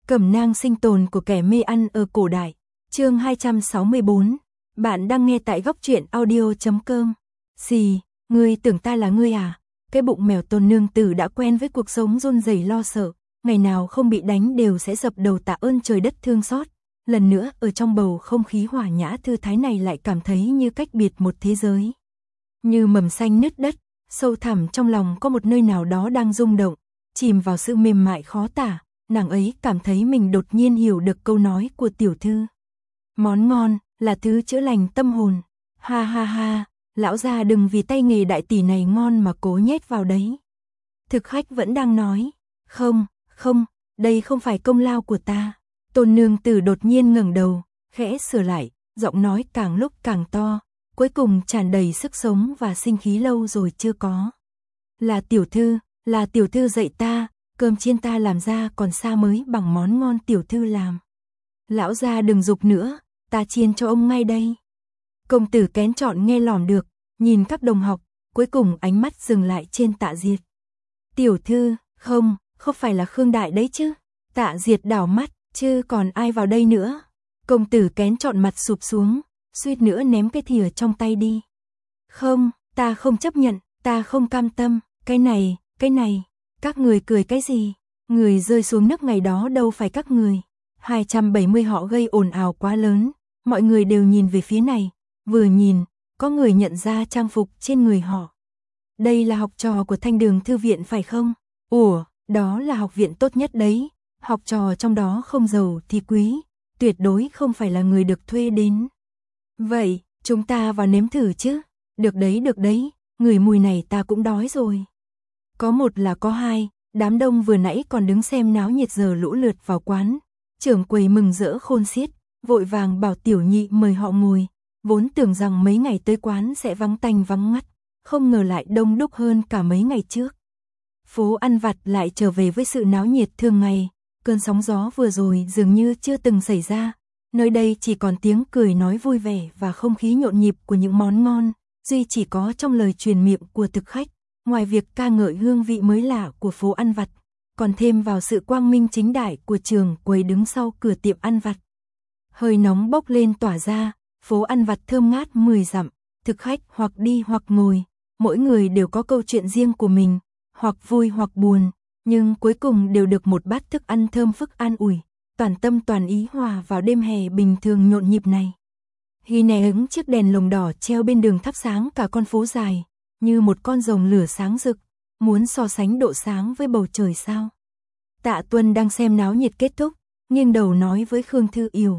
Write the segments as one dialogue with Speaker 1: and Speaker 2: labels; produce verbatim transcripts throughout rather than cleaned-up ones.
Speaker 1: Cẩm nang sinh tồn của kẻ mê ăn ở cổ đại. Chương hai trăm sáu mươi bốn. Bạn đang nghe tại góc truyện audio chấm com. Xì, ngươi tưởng ta là ngươi à? Cái bụng mèo Tôn nương tử đã quen với cuộc sống run rẩy lo sợ, ngày nào không bị đánh đều sẽ dập đầu tạ ơn trời đất thương xót. Lần nữa ở trong bầu không khí hòa nhã thư thái này lại cảm thấy như cách biệt một thế giới. Như mầm xanh nứt đất, sâu thẳm trong lòng có một nơi nào đó đang rung động, chìm vào sự mềm mại khó tả. Nàng ấy cảm thấy mình đột nhiên hiểu được câu nói của tiểu thư. Món ngon là thứ chữa lành tâm hồn. Ha ha ha, lão gia đừng vì tay nghề đại tỷ này ngon mà cố nhét vào đấy. Thực khách vẫn đang nói, không, không, đây không phải công lao của ta. Tôn nương tử đột nhiên ngẩng đầu, khẽ sửa lại, giọng nói càng lúc càng to, cuối cùng tràn đầy sức sống và sinh khí lâu rồi chưa có. Là tiểu thư, là tiểu thư dạy ta. Cơm chiên ta làm ra còn xa mới bằng món ngon tiểu thư làm. Lão gia đừng giục nữa, ta chiên cho ông ngay đây. Công tử kén chọn nghe lỏm được, nhìn các đồng học, cuối cùng ánh mắt dừng lại trên Tạ Diệt. Tiểu thư, không, không phải là Khương Đại đấy chứ. Tạ Diệt đảo mắt, chứ còn ai vào đây nữa. Công tử kén chọn mặt sụp xuống, suýt nữa ném cái thìa trong tay đi. Không, ta không chấp nhận, ta không cam tâm, cái này, cái này. Các người cười cái gì? Người rơi xuống nước ngày đó đâu phải các người. hai trăm bảy mươi họ gây ồn ào quá lớn, mọi người đều nhìn về phía này, vừa nhìn, có người nhận ra trang phục trên người họ. Đây là học trò của Thanh Đường Thư viện phải không? Ủa, đó là học viện tốt nhất đấy, học trò trong đó không giàu thì quý, tuyệt đối không phải là người được thuê đến. Vậy, chúng ta vào nếm thử chứ? Được đấy, được đấy, người mùi này ta cũng đói rồi. Có một là có hai, đám đông vừa nãy còn đứng xem náo nhiệt giờ lũ lượt vào quán. Trưởng quầy mừng rỡ khôn xiết, vội vàng bảo tiểu nhị mời họ ngồi, vốn tưởng rằng mấy ngày tới quán sẽ vắng tanh vắng ngắt, không ngờ lại đông đúc hơn cả mấy ngày trước. Phố ăn vặt lại trở về với sự náo nhiệt thường ngày, cơn sóng gió vừa rồi dường như chưa từng xảy ra, nơi đây chỉ còn tiếng cười nói vui vẻ và không khí nhộn nhịp của những món ngon, duy chỉ có trong lời truyền miệng của thực khách. Ngoài việc ca ngợi hương vị mới lạ của phố ăn vặt, còn thêm vào sự quang minh chính đại của trường quầy đứng sau cửa tiệm ăn vặt. Hơi nóng bốc lên tỏa ra, phố ăn vặt thơm ngát mười dặm, thực khách hoặc đi hoặc ngồi, mỗi người đều có câu chuyện riêng của mình, hoặc vui hoặc buồn, nhưng cuối cùng đều được một bát thức ăn thơm phức an ủi, toàn tâm toàn ý hòa vào đêm hè bình thường nhộn nhịp này. Hy nè hứng chiếc đèn lồng đỏ treo bên đường thắp sáng cả con phố dài. Như một con rồng lửa sáng rực, muốn so sánh độ sáng với bầu trời sao. Tạ Tuân đang xem náo nhiệt kết thúc, nghiêng đầu nói với Khương Thư Yểu.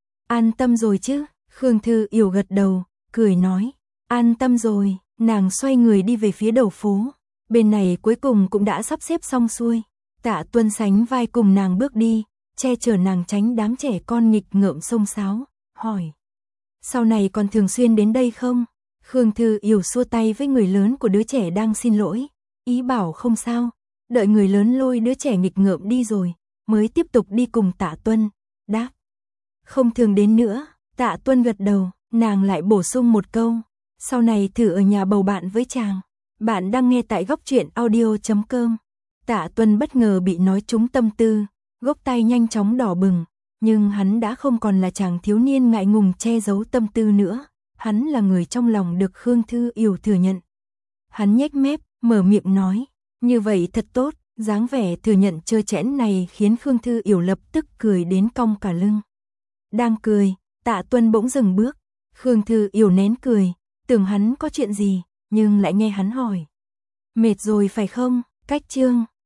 Speaker 1: An tâm rồi chứ? Khương Thư Yểu gật đầu, cười nói. An tâm rồi, nàng xoay người đi về phía đầu phố. Bên này cuối cùng cũng đã sắp xếp xong xuôi. Tạ Tuân sánh vai cùng nàng bước đi, che chở nàng tránh đám trẻ con nghịch ngợm xông xáo, hỏi. Sau này còn thường xuyên đến đây không? Khương Thư Yểu xua tay với người lớn của đứa trẻ đang xin lỗi, ý bảo không sao, đợi người lớn lôi đứa trẻ nghịch ngợm đi rồi, mới tiếp tục đi cùng Tạ Tuân, đáp. Không thường đến nữa, Tạ Tuân gật đầu, nàng lại bổ sung một câu, sau này thử ở nhà bầu bạn với chàng. Bạn đang nghe tại góc truyện audio chấm com. Tạ Tuân bất ngờ bị nói trúng tâm tư, gốc tay nhanh chóng đỏ bừng, nhưng hắn đã không còn là chàng thiếu niên ngại ngùng che giấu tâm tư nữa. Hắn là người trong lòng được Khương Thư Yểu thừa nhận. Hắn nhếch mép, mở miệng nói, như vậy thật tốt, dáng vẻ thừa nhận trơ trẽn này khiến Khương Thư Yểu lập tức cười đến cong cả lưng. Đang cười, Tạ Tuân bỗng dừng bước, Khương Thư Yểu nén cười, tưởng hắn có chuyện gì, nhưng lại nghe hắn hỏi. Mệt rồi phải không? Cách chương